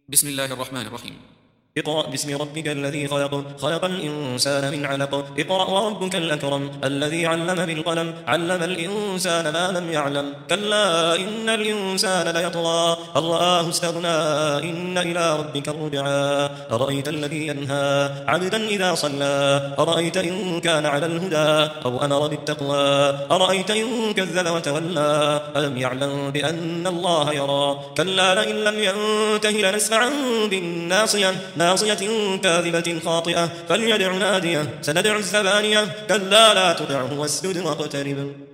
بسم الله الرحمن الرحيم. اقرأ باسم ربك الذي خلق الإنسان من علق. اقرأ وربك الأكرم الذي علم بالقلم علم الإنسان ما لم يعلم. كلا إن الإنسان ليطغى أن رآه استغنى إن إلى ربك الرجعى. أرأيت الذي ينهى عبدا إذا صلى أرأيت إن كان على الهدى أو أمر بالتقوى أرأيت إن كذب وتولى ألم يعلم بأن الله يرى. كلا لئن لم ينته لنسفعا بالناصية ناصية كاذبة خاطئة فليدع ناديه سندع الزبانية. كلا لا تطعه واسجد واقترب.